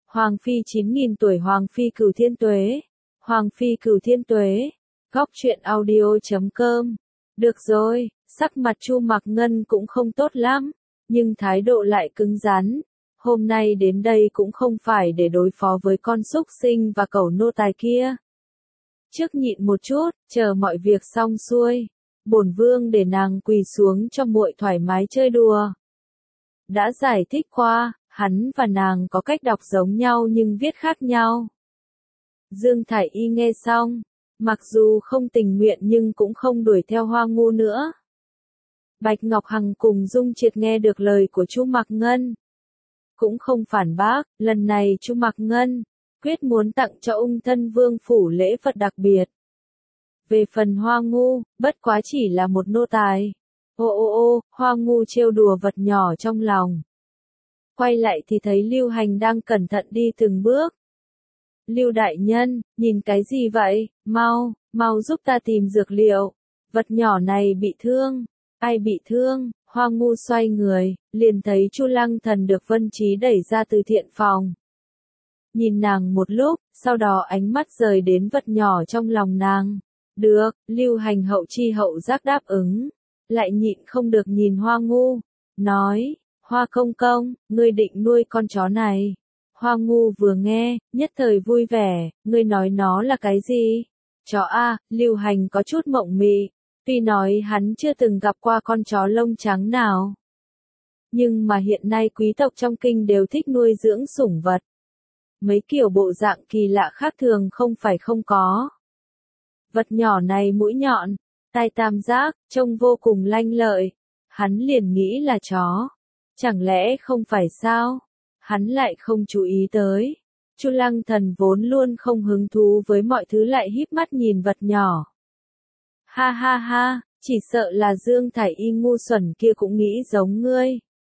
Hoàng phi 9.000 tuổi Hoàng phi cửu thiên tuế. Hoàng phi cửu thiên tuế. Góc truyện audio.com. Được rồi, sắc mặt Chu Mặc Ngân cũng không tốt lắm, nhưng thái độ lại cứng rắn. Hôm nay đến đây cũng không phải để đối phó với con súc sinh và cẩu nô tài kia. Trước nhịn một chút, chờ mọi việc xong xuôi, bổn vương để nàng quỳ xuống cho muội thoải mái chơi đùa. Đã giải thích qua, hắn và nàng có cách đọc giống nhau nhưng viết khác nhau. Dương Thải Y nghe xong, mặc dù không tình nguyện nhưng cũng không đuổi theo Hoa Ngu nữa. Bạch Ngọc Hằng cùng Dung Triệt nghe được lời của Chu Mặc Ngân, cũng không phản bác. Lần này Chu Mặc Ngân quyết muốn tặng cho Ung Thân Vương phủ lễ vật đặc biệt. Về phần Hoa Ngu, bất quá chỉ là một nô tài. Hoa Ngu trêu đùa vật nhỏ trong lòng. Quay lại thì thấy Lưu Hành đang cẩn thận đi từng bước. Lưu đại nhân, nhìn cái gì vậy? Mau giúp ta tìm dược liệu. Vật nhỏ này bị thương. Ai bị thương? Hoa Ngu xoay người, liền thấy Chu Lăng Thần được Vân Trí đẩy ra từ thiện phòng. Nhìn nàng một lúc, sau đó ánh mắt rời đến vật nhỏ trong lòng nàng. Được, Lưu Hành hậu chi hậu giác đáp ứng. Lại nhịn không được nhìn Hoa Ngu, nói, Hoa công công, ngươi định nuôi con chó này. Hoa Ngu vừa nghe, nhất thời vui vẻ, ngươi nói nó là cái gì? Chó a, Lưu Hành có chút mộng mị, tuy nói hắn chưa từng gặp qua con chó lông trắng nào. Nhưng mà hiện nay quý tộc trong kinh đều thích nuôi dưỡng sủng vật. Mấy kiểu bộ dạng kỳ lạ khác thường không phải không có. Vật nhỏ này mũi nhọn, tai tam giác, trông vô cùng lanh lợi. Hắn liền nghĩ là chó. Chẳng lẽ không phải sao? Hắn lại không chú ý tới. Chu Lăng Thần vốn luôn không hứng thú với mọi thứ lại híp mắt nhìn vật nhỏ. Ha, chỉ sợ là Dương Thải Y ngu xuẩn kia cũng nghĩ giống ngươi.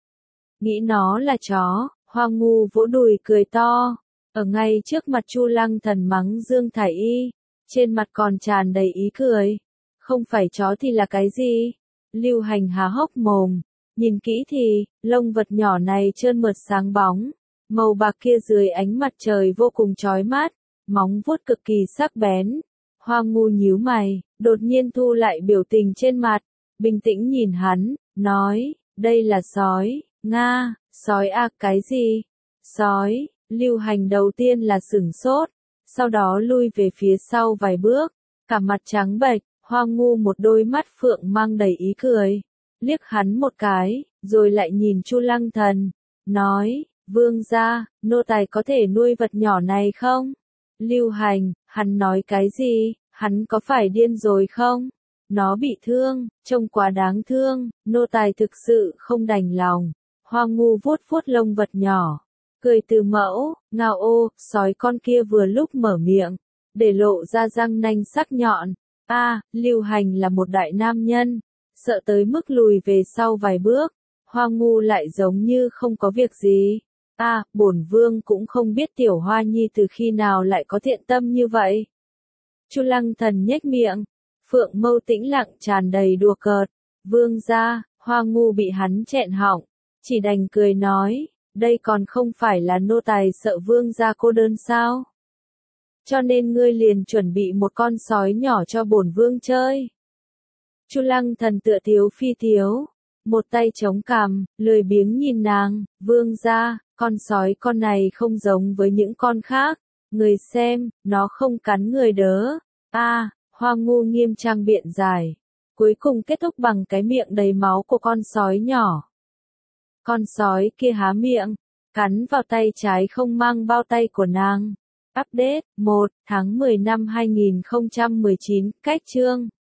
Nghĩ nó là chó, Hoa Ngu vỗ đùi cười to. Ở ngay trước mặt Chu Lăng Thần mắng Dương Thải Y, trên mặt còn tràn đầy ý cười. Không phải chó thì là cái gì? Lưu Hành há hốc mồm. Nhìn kỹ thì, lông vật nhỏ này trơn mượt sáng bóng, màu bạc kia dưới ánh mặt trời vô cùng chói mắt, móng vuốt cực kỳ sắc bén. Hoa Ngu nhíu mày, đột nhiên thu lại biểu tình trên mặt, bình tĩnh nhìn hắn, nói, đây là sói, Nga, sói à, cái gì? Sói, Lưu Hành đầu tiên là sửng sốt, sau đó lui về phía sau vài bước, cả mặt trắng bệch. Hoa Ngu một đôi mắt phượng mang đầy ý cười, liếc hắn một cái, rồi lại nhìn Chu Lăng Thần, nói, vương gia, nô tài có thể nuôi vật nhỏ này không? Lưu Hành, hắn nói cái gì, hắn có phải điên rồi không? Nó bị thương, trông quá đáng thương, nô tài thực sự không đành lòng. Hoa Ngu vuốt vuốt lông vật nhỏ, cười từ mẫu, ngao ô, sói con kia vừa lúc mở miệng, để lộ ra răng nanh sắc nhọn. Lưu Hành là một đại nam nhân, sợ tới mức lùi về sau vài bước. Hoa Ngu lại giống như không có việc gì. Bổn vương cũng không biết tiểu Hoa Nhi từ khi nào lại có thiện tâm như vậy. Chu Lăng Thần nhếch miệng, phượng mâu tĩnh lặng tràn đầy đùa cợt. Vương gia, Hoa Ngu bị hắn chẹn họng, chỉ đành cười nói, đây còn không phải là nô tài sợ vương gia cô đơn sao? Cho nên ngươi liền chuẩn bị một con sói nhỏ cho bổn vương chơi. Chu Lăng Thần tựa thiếu phi thiếu, một tay chống cằm, lười biếng nhìn nàng, vương gia, con sói con này không giống với những con khác, người xem, nó không cắn người đớ. Hoa Ngu nghiêm trang biện giải, cuối cùng kết thúc bằng cái miệng đầy máu của con sói nhỏ. Con sói kia há miệng, cắn vào tay trái không mang bao tay của nàng. Update 1 tháng 10 năm 2019, cách chương